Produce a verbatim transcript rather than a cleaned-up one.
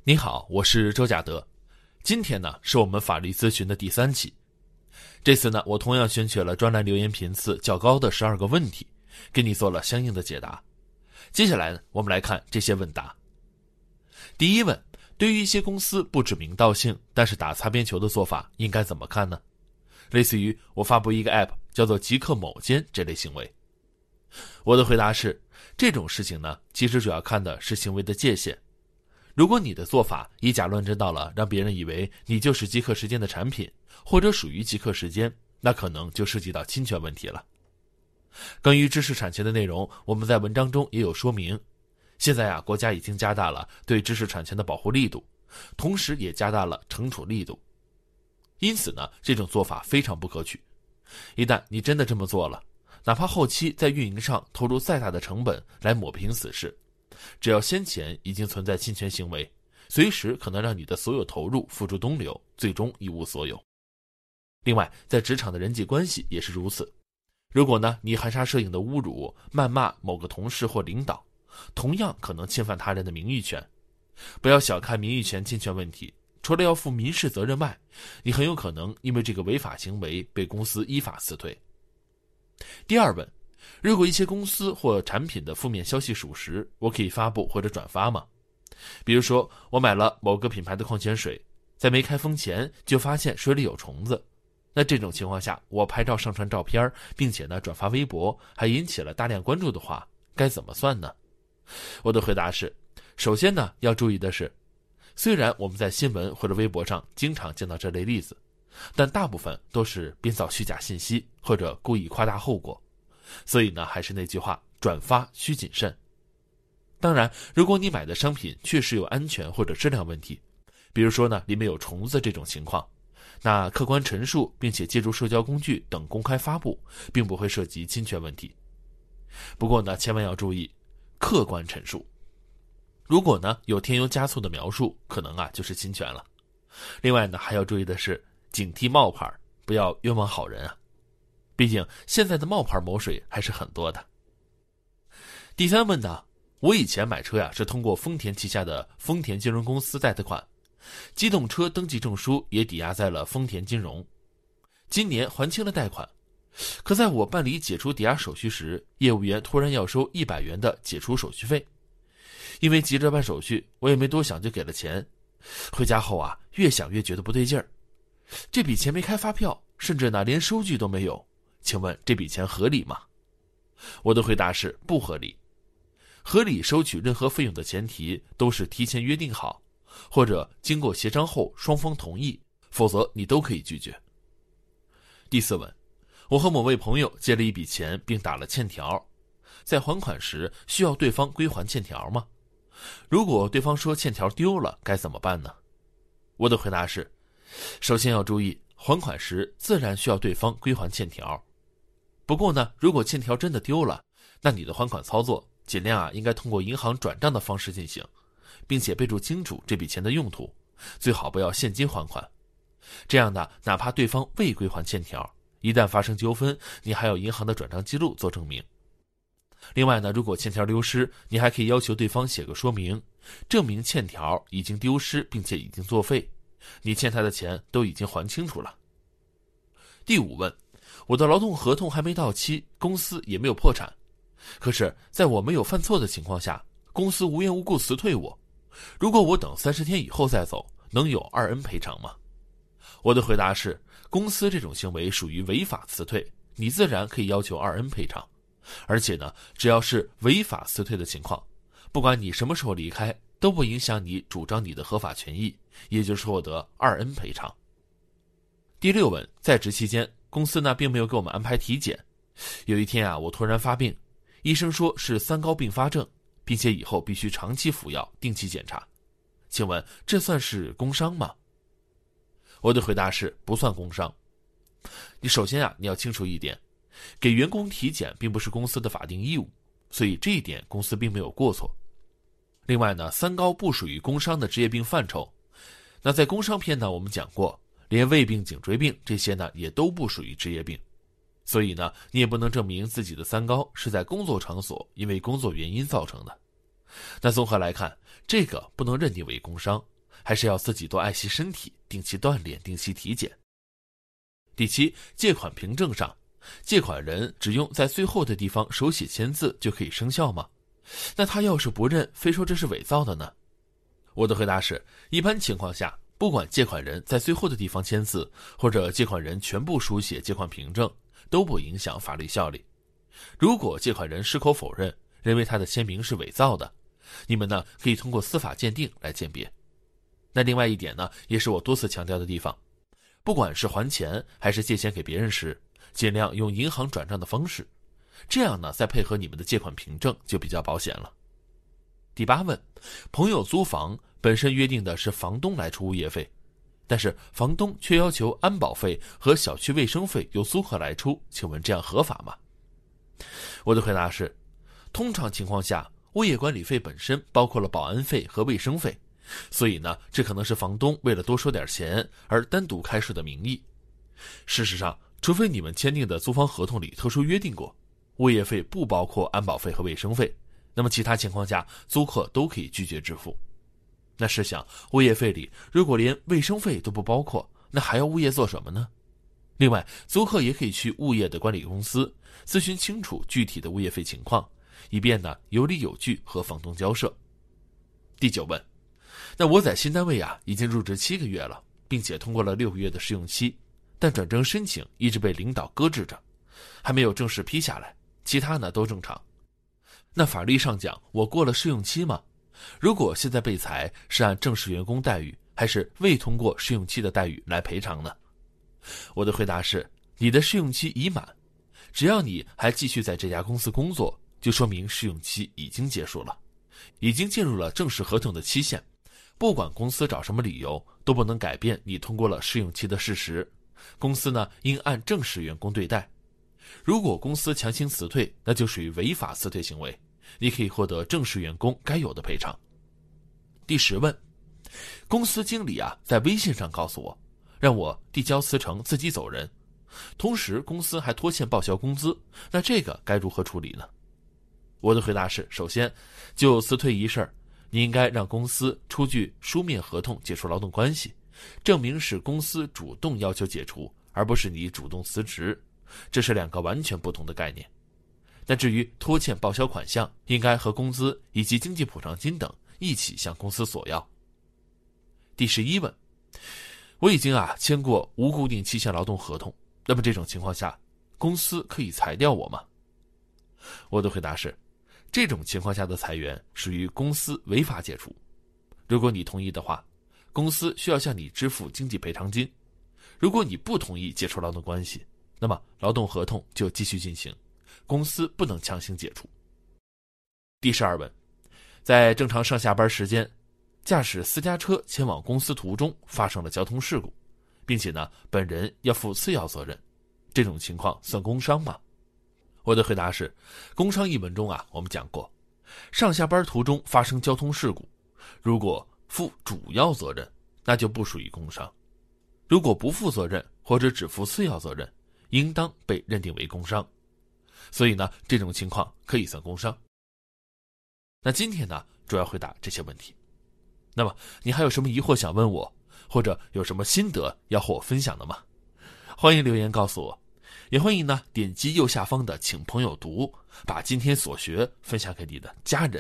你好，我是周甲德。今天呢，是我们法律咨询的第三期。这次呢，我同样选取了专栏留言频次较高的十二个问题，给你做了相应的解答。接下来呢，我们来看这些问答。第一问，对于一些公司不指名道姓，但是打擦边球的做法，应该怎么看呢？类似于我发布一个 app 叫做极客某间这类行为。我的回答是，这种事情呢，其实主要看的是行为的界限。如果你的做法以假乱真到了让别人以为你就是极客时间的产品，或者属于极客时间，那可能就涉及到侵权问题了。关于知识产权的内容，我们在文章中也有说明。现在啊，国家已经加大了对知识产权的保护力度，同时也加大了惩处力度。因此呢，这种做法非常不可取。一旦你真的这么做了，哪怕后期在运营上投入再大的成本来抹平此事，只要先前已经存在侵权行为，随时可能让你的所有投入付诸东流，最终一无所有。另外，在职场的人际关系也是如此。如果呢，你含沙射影的侮辱、谩骂某个同事或领导，同样可能侵犯他人的名誉权。不要小看名誉权侵权问题，除了要负民事责任外，你很有可能因为这个违法行为被公司依法辞退。第二问，如果一些公司或产品的负面消息属实，我可以发布或者转发吗？比如说，我买了某个品牌的矿泉水，在没开封前就发现水里有虫子，那这种情况下，我拍照上传照片，并且呢转发微博，还引起了大量关注的话，该怎么算呢？我的回答是，首先呢，要注意的是，虽然我们在新闻或者微博上经常见到这类例子，但大部分都是编造虚假信息或者故意夸大后果。所以呢，还是那句话，转发需谨慎。当然，如果你买的商品确实有安全或者质量问题，比如说呢，里面有虫子这种情况，那客观陈述并且借助社交工具等公开发布，并不会涉及侵权问题。不过呢，千万要注意客观陈述。如果呢有添油加醋的描述，可能啊就是侵权了。另外呢，还要注意的是，警惕冒牌，不要冤枉好人啊。毕竟现在的冒牌某水还是很多的。第三问呢，我以前买车呀是通过丰田旗下的丰田金融公司贷的款，机动车登记证书也抵押在了丰田金融。今年还清了贷款，可在我办理解除抵押手续时，业务员突然要收一百元的解除手续费。因为急着办手续，我也没多想就给了钱。回家后啊，越想越觉得不对劲儿。这笔钱没开发票，甚至呢连收据都没有。请问这笔钱合理吗？我的回答是不合理。合理收取任何费用的前提都是提前约定好，或者经过协商后双方同意，否则你都可以拒绝。第四问，我和某位朋友借了一笔钱并打了欠条，在还款时需要对方归还欠条吗？如果对方说欠条丢了，该怎么办呢？我的回答是，首先要注意，还款时自然需要对方归还欠条。不过呢，如果欠条真的丢了，那你的还款操作尽量啊应该通过银行转账的方式进行，并且备注清楚这笔钱的用途，最好不要现金还款。这样呢，哪怕对方未归还欠条，一旦发生纠纷，你还有银行的转账记录做证明。另外呢，如果欠条丢失，你还可以要求对方写个说明，证明欠条已经丢失并且已经作废，你欠他的钱都已经还清楚了。第五问，我的劳动合同还没到期，公司也没有破产，可是在我没有犯错的情况下，公司无缘无故辞退我，如果我等三十天以后再走，能有二 N 赔偿吗？我的回答是，公司这种行为属于违法辞退，你自然可以要求二 N 赔偿。而且呢，只要是违法辞退的情况，不管你什么时候离开，都不影响你主张你的合法权益，也就是获得二 N 赔偿。第六问，在职期间，公司呢并没有给我们安排体检。有一天啊，我突然发病，医生说是三高并发症，并且以后必须长期服药，定期检查。请问这算是工伤吗？我的回答是不算工伤。你首先啊，你要清楚一点，给员工体检并不是公司的法定义务，所以这一点公司并没有过错。另外呢，三高不属于工伤的职业病范畴。那在工伤篇呢，我们讲过，连胃病、颈椎病这些呢，也都不属于职业病。所以呢，你也不能证明自己的三高是在工作场所因为工作原因造成的。那综合来看，这个不能认定为工伤， 还是要自己多爱惜身体，定期锻炼，定期体检。第七，借款凭证上，借款人只用在最后的地方手写签字就可以生效吗？那他要是不认，非说这是伪造的呢？我的回答是，一般情况下，不管借款人在最后的地方签字，或者借款人全部书写借款凭证，都不影响法律效力。如果借款人矢口否认，认为他的签名是伪造的，你们呢可以通过司法鉴定来鉴别。那另外一点呢，也是我多次强调的地方，不管是还钱还是借钱给别人时，尽量用银行转账的方式，这样呢再配合你们的借款凭证就比较保险了。第八问，朋友租房本身约定的是房东来出物业费，但是房东却要求安保费和小区卫生费由租客来出，请问这样合法吗？我的回答是，通常情况下，物业管理费本身包括了保安费和卫生费，所以呢，这可能是房东为了多收点钱而单独开设的名义。事实上，除非你们签订的租房合同里特殊约定过，物业费不包括安保费和卫生费，那么其他情况下，租客都可以拒绝支付。那试想，物业费里如果连卫生费都不包括，那还要物业做什么呢？另外，租客也可以去物业的管理公司咨询清楚具体的物业费情况，以便呢有理有据和房东交涉。第九问，那我在新单位啊已经入职七个月了，并且通过了六个月的试用期，但转正申请一直被领导搁置着，还没有正式批下来，其他呢都正常。那法律上讲，我过了试用期吗？如果现在被裁，是按正式员工待遇，还是未通过试用期的待遇来赔偿呢？我的回答是，你的试用期已满，只要你还继续在这家公司工作，就说明试用期已经结束了，已经进入了正式合同的期限。不管公司找什么理由，都不能改变你通过了试用期的事实。公司呢，应按正式员工对待。如果公司强行辞退，那就属于违法辞退行为，你可以获得正式员工该有的赔偿。第十问，公司经理啊，在微信上告诉我，让我递交辞呈自己走人，同时公司还拖欠报销工资，那这个该如何处理呢？我的回答是，首先，就辞退一事，你应该让公司出具书面合同解除劳动关系，证明是公司主动要求解除，而不是你主动辞职，这是两个完全不同的概念。但至于拖欠报销款项，应该和工资以及经济补偿金等一起向公司索要。第十一问，我已经啊签过无固定期限劳动合同，那么这种情况下，公司可以裁掉我吗？我的回答是，这种情况下的裁员属于公司违法解除。如果你同意的话，公司需要向你支付经济赔偿金。如果你不同意解除劳动关系，那么劳动合同就继续进行，公司不能强行解除。第十二问，在正常上下班时间，驾驶私家车前往公司途中发生了交通事故，并且呢，本人要负次要责任，这种情况算工伤吗？我的回答是，工伤一文中啊，我们讲过，上下班途中发生交通事故，如果负主要责任，那就不属于工伤；如果不负责任或者只负次要责任，应当被认定为工伤。所以呢，这种情况可以算工伤。那今天呢，主要回答这些问题。那么你还有什么疑惑想问我，或者有什么心得要和我分享的吗？欢迎留言告诉我，也欢迎呢点击右下方的请朋友读，把今天所学分享给你的家人